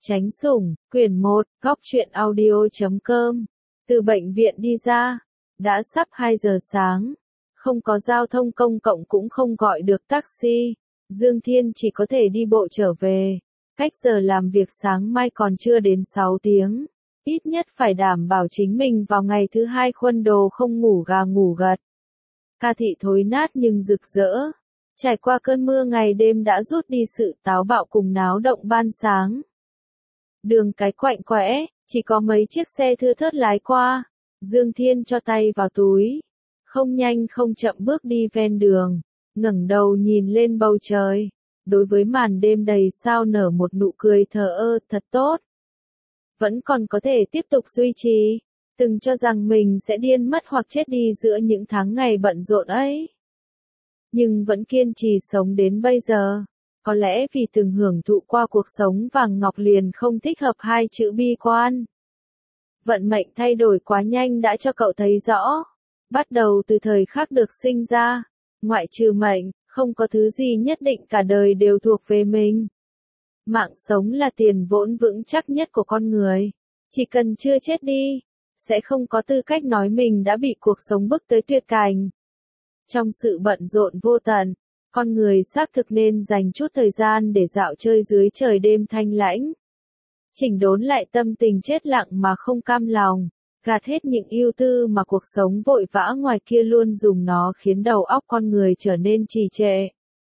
Chánh sủng, quyển 1, góc truyện audio.com. Từ bệnh viện đi ra, đã sắp 2 giờ sáng. Không có giao thông công cộng cũng không gọi được taxi. Dương Thiên chỉ có thể đi bộ trở về. Cách giờ làm việc sáng mai còn chưa đến 6 tiếng. Ít nhất phải đảm bảo chính mình vào ngày thứ 2 khuân đồ không ngủ gà ngủ gật. Ca thị thối nát nhưng rực rỡ. Trải qua cơn mưa ngày đêm đã rút đi sự táo bạo cùng náo động ban sáng. Đường cái quạnh quẽ, chỉ có mấy chiếc xe thưa thớt lái qua. Dương Thiên cho tay vào túi. Không nhanh không chậm bước đi ven đường. Ngẩng đầu nhìn lên bầu trời. Đối với màn đêm đầy sao nở một nụ cười thờ ơ thật tốt. Vẫn còn có thể tiếp tục duy trì. Từng cho rằng mình sẽ điên mất hoặc chết đi giữa những tháng ngày bận rộn ấy. Nhưng vẫn kiên trì sống đến bây giờ. Có lẽ vì từng hưởng thụ qua cuộc sống vàng ngọc liền không thích hợp hai chữ bi quan. Vận mệnh thay đổi quá nhanh đã cho cậu thấy rõ. Bắt đầu từ thời khắc được sinh ra, ngoại trừ mệnh, không có thứ gì nhất định cả đời đều thuộc về mình. Mạng sống là tiền vốn vững chắc nhất của con người. Chỉ cần chưa chết đi, sẽ không có tư cách nói mình đã bị cuộc sống bức tới tuyệt cảnh. Trong sự bận rộn vô tận, con người xác thực nên dành chút thời gian để dạo chơi dưới trời đêm thanh lãnh. Chỉnh đốn lại tâm tình chết lặng mà không cam lòng, gạt hết những ưu tư mà cuộc sống vội vã ngoài kia luôn dùng nó khiến đầu óc con người trở nên trì trệ.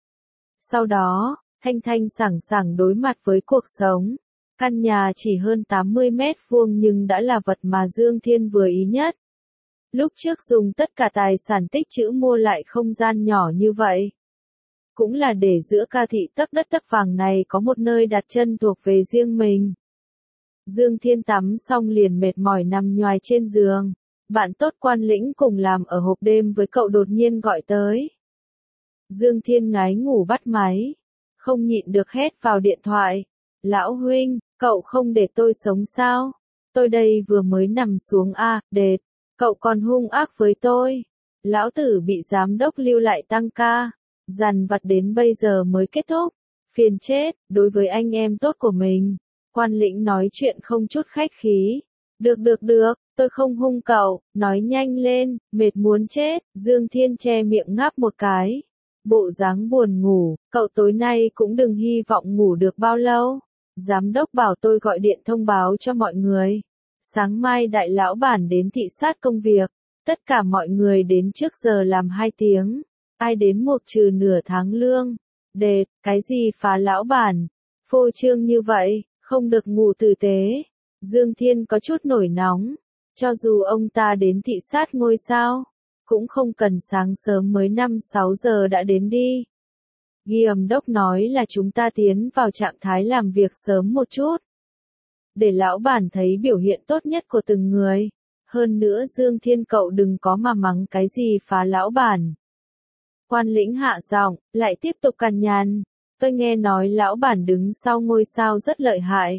Sau đó, thanh thanh sảng sảng đối mặt với cuộc sống. Căn nhà chỉ hơn 80 mét vuông nhưng đã là vật mà Dương Thiên vừa ý nhất. Lúc trước dùng tất cả tài sản tích trữ mua lại không gian nhỏ như vậy. Cũng là để giữa ca thị tấc đất tấc vàng này có một nơi đặt chân thuộc về riêng mình. Dương Thiên tắm xong liền mệt mỏi nằm nhoài trên giường. Bạn tốt Quan Lĩnh cùng làm ở hộp đêm với cậu đột nhiên gọi tới. Dương Thiên ngái ngủ bắt máy. Không nhịn được hét vào điện thoại. Lão huynh, cậu không để tôi sống sao? Tôi đây vừa mới nằm xuống đệt. Cậu còn hung ác với tôi. Lão tử bị giám đốc lưu lại tăng ca. Dằn vặt đến bây giờ mới kết thúc. Phiền chết, đối với anh em tốt của mình. Quan Lĩnh nói chuyện không chút khách khí. Được, tôi không hung cậu, nói nhanh lên, mệt muốn chết. Dương Thiên che miệng ngáp một cái. Bộ dáng buồn ngủ, cậu tối nay cũng đừng hy vọng ngủ được bao lâu. Giám đốc bảo tôi gọi điện thông báo cho mọi người. Sáng mai đại lão bản đến thị sát công việc. Tất cả mọi người đến trước giờ làm 2 tiếng. Ai đến mục trừ nửa tháng lương. Đệt, cái gì phá lão bản? Phô trương như vậy, không được ngủ tử tế. Dương Thiên có chút nổi nóng. Cho dù ông ta đến thị sát ngôi sao, cũng không cần sáng sớm mới 5-6 giờ đã đến đi. Giám đốc nói là chúng ta tiến vào trạng thái làm việc sớm một chút. Để lão bản thấy biểu hiện tốt nhất của từng người. Hơn nữa Dương Thiên cậu đừng có mà mắng cái gì phá lão bản. Quan Lĩnh hạ giọng, lại tiếp tục cằn nhằn. Tôi nghe nói lão bản đứng sau ngôi sao rất lợi hại.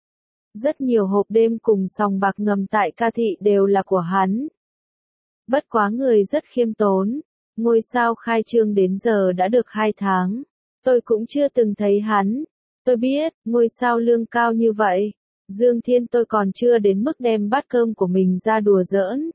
Rất nhiều hộp đêm cùng sòng bạc ngầm tại ca thị đều là của hắn. Bất quá người rất khiêm tốn. Ngôi sao khai trương đến giờ đã được 2 tháng. Tôi cũng chưa từng thấy hắn. Tôi biết, ngôi sao lương cao như vậy. Dương Thiên tôi còn chưa đến mức đem bát cơm của mình ra đùa giỡn.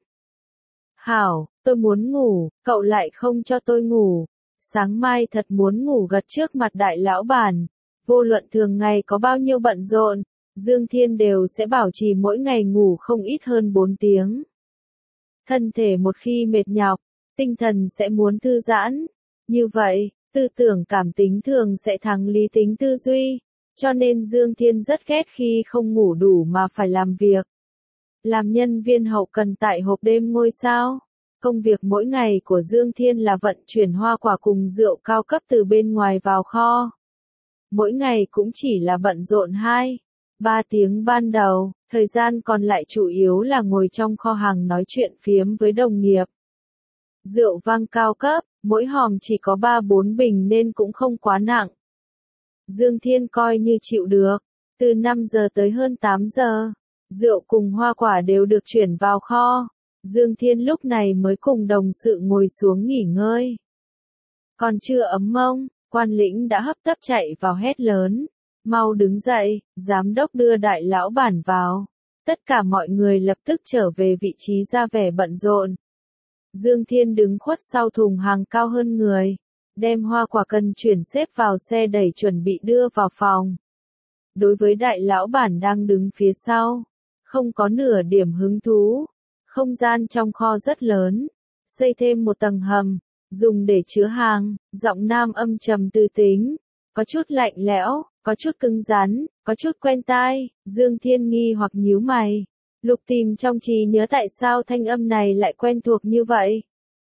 Hảo, tôi muốn ngủ, cậu lại không cho tôi ngủ. Sáng mai thật muốn ngủ gật trước mặt đại lão bản. Vô luận thường ngày có bao nhiêu bận rộn, Dương Thiên đều sẽ bảo trì mỗi ngày ngủ không ít hơn 4 tiếng. Thân thể một khi mệt nhọc, tinh thần sẽ muốn thư giãn. Như vậy, tư tưởng cảm tính thường sẽ thắng lý tính tư duy. Cho nên Dương Thiên rất ghét khi không ngủ đủ mà phải làm việc. Làm nhân viên hậu cần tại hộp đêm ngôi sao. Công việc mỗi ngày của Dương Thiên là vận chuyển hoa quả cùng rượu cao cấp từ bên ngoài vào kho. Mỗi ngày cũng chỉ là bận rộn 2-3 tiếng ban đầu, thời gian còn lại chủ yếu là ngồi trong kho hàng nói chuyện phiếm với đồng nghiệp. Rượu vang cao cấp, mỗi hòm chỉ có 3-4 bình nên cũng không quá nặng. Dương Thiên coi như chịu được. Từ 5 giờ tới hơn 8 giờ, rượu cùng hoa quả đều được chuyển vào kho. Dương Thiên lúc này mới cùng đồng sự ngồi xuống nghỉ ngơi. Còn chưa ấm mông, Quan Lĩnh đã hấp tấp chạy vào hét lớn. Mau đứng dậy, giám đốc đưa đại lão bản vào. Tất cả mọi người lập tức trở về vị trí ra vẻ bận rộn. Dương Thiên đứng khuất sau thùng hàng cao hơn người, đem hoa quả cần chuyển xếp vào xe đẩy chuẩn bị đưa vào phòng. Đối với đại lão bản đang đứng phía sau, không có nửa điểm hứng thú. Không gian trong kho rất lớn, xây thêm một tầng hầm, dùng để chứa hàng, giọng nam âm trầm tư tính, có chút lạnh lẽo, có chút cứng rắn, có chút quen tai. Dương Thiên nghi hoặc nhíu mày, lục tìm trong trí nhớ tại sao thanh âm này lại quen thuộc như vậy.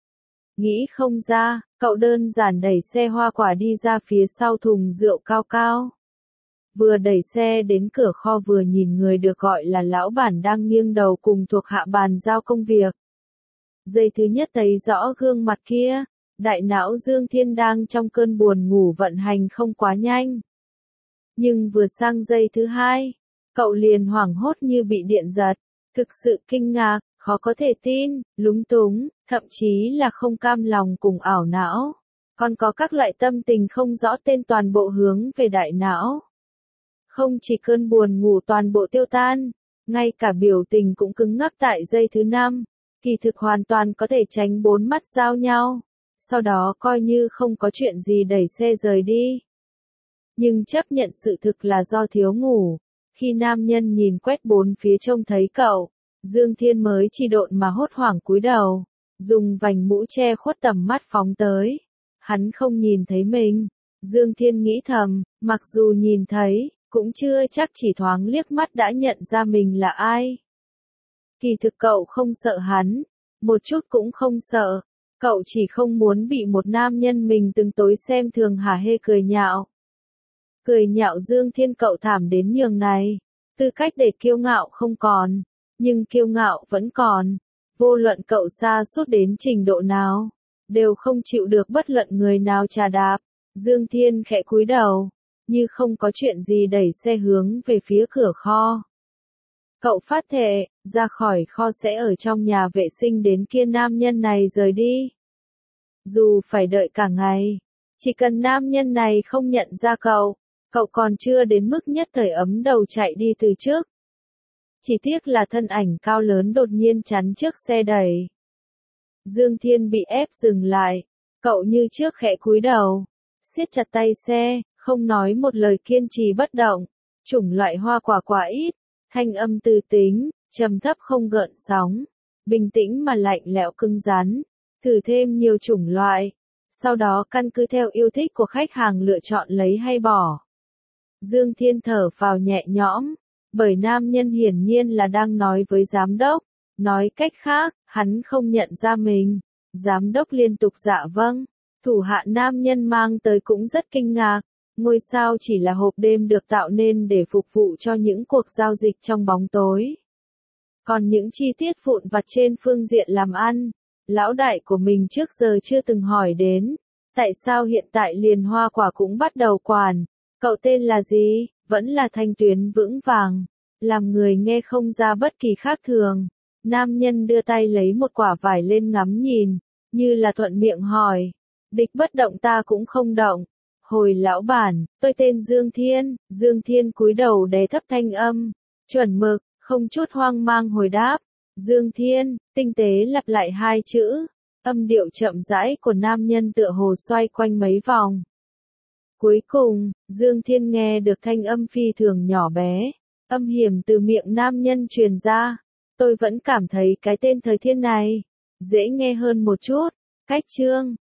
Nghĩ không ra, cậu đơn giản đẩy xe hoa quả đi ra phía sau thùng rượu cao cao. Vừa đẩy xe đến cửa kho vừa nhìn người được gọi là lão bản đang nghiêng đầu cùng thuộc hạ bàn giao công việc. Giây thứ nhất thấy rõ gương mặt kia, đại não Dương Thiên đang trong cơn buồn ngủ vận hành không quá nhanh. Nhưng vừa sang giây thứ hai, cậu liền hoảng hốt như bị điện giật, thực sự kinh ngạc, khó có thể tin, lúng túng, thậm chí là không cam lòng cùng ảo não. Còn có các loại tâm tình không rõ tên toàn bộ hướng về đại não. Không chỉ cơn buồn ngủ toàn bộ tiêu tan, ngay cả biểu tình cũng cứng ngắc tại giây thứ 5, kỳ thực hoàn toàn có thể tránh bốn mắt giao nhau, sau đó coi như không có chuyện gì đẩy xe rời đi. Nhưng chấp nhận sự thực là do thiếu ngủ, khi nam nhân nhìn quét bốn phía trông thấy cậu, Dương Thiên mới chỉ độn mà hốt hoảng cúi đầu, dùng vành mũ che khuất tầm mắt phóng tới. Hắn không nhìn thấy mình, Dương Thiên nghĩ thầm, mặc dù nhìn thấy, cũng chưa chắc chỉ thoáng liếc mắt đã nhận ra mình là ai. Kỳ thực cậu không sợ hắn, một chút cũng không sợ, cậu chỉ không muốn bị một nam nhân mình từng tối xem thường hả hê cười nhạo. Cười nhạo Dương Thiên cậu thảm đến nhường này, tư cách để kiêu ngạo không còn, nhưng kiêu ngạo vẫn còn, vô luận cậu sa sút đến trình độ nào, đều không chịu được bất luận người nào trà đạp. Dương Thiên khẽ cúi đầu, như không có chuyện gì đẩy xe hướng về phía cửa kho. Cậu phát thệ, ra khỏi kho sẽ ở trong nhà vệ sinh đến kia nam nhân này rời đi. Dù phải đợi cả ngày, chỉ cần nam nhân này không nhận ra cậu, cậu còn chưa đến mức nhất thời ấm đầu chạy đi từ trước. Chỉ tiếc là thân ảnh cao lớn đột nhiên chắn trước xe đẩy. Dương Thiên bị ép dừng lại, cậu như trước khẽ cúi đầu, siết chặt tay xe, không nói một lời kiên trì bất động. Chủng loại hoa quả quá ít, thanh âm từ tính, trầm thấp không gợn sóng, bình tĩnh mà lạnh lẽo cứng rắn, thử thêm nhiều chủng loại, sau đó căn cứ theo yêu thích của khách hàng lựa chọn lấy hay bỏ. Dương Thiên thở vào nhẹ nhõm, bởi nam nhân hiển nhiên là đang nói với giám đốc, nói cách khác, hắn không nhận ra mình. Giám đốc liên tục dạ vâng, thủ hạ nam nhân mang tới cũng rất kinh ngạc. Ngôi sao chỉ là hộp đêm được tạo nên để phục vụ cho những cuộc giao dịch trong bóng tối. Còn những chi tiết vụn vặt trên phương diện làm ăn, lão đại của mình trước giờ chưa từng hỏi đến. Tại sao hiện tại liền hoa quả cũng bắt đầu quản? Cậu tên là gì? Vẫn là thanh tuyến vững vàng, làm người nghe không ra bất kỳ khác thường. Nam nhân đưa tay lấy một quả vải lên ngắm nhìn, như là thuận miệng hỏi. Địch bất động ta cũng không động. Hồi lão bản, tôi tên Dương Thiên. Dương Thiên cúi đầu đè thấp thanh âm, chuẩn mực, không chút hoang mang hồi đáp. Dương Thiên, tinh tế lặp lại hai chữ, âm điệu chậm rãi của nam nhân tựa hồ xoay quanh mấy vòng. Cuối cùng, Dương Thiên nghe được thanh âm phi thường nhỏ bé, âm hiểm từ miệng nam nhân truyền ra. Tôi vẫn cảm thấy cái tên Thời Thiên này dễ nghe hơn một chút. Cách chương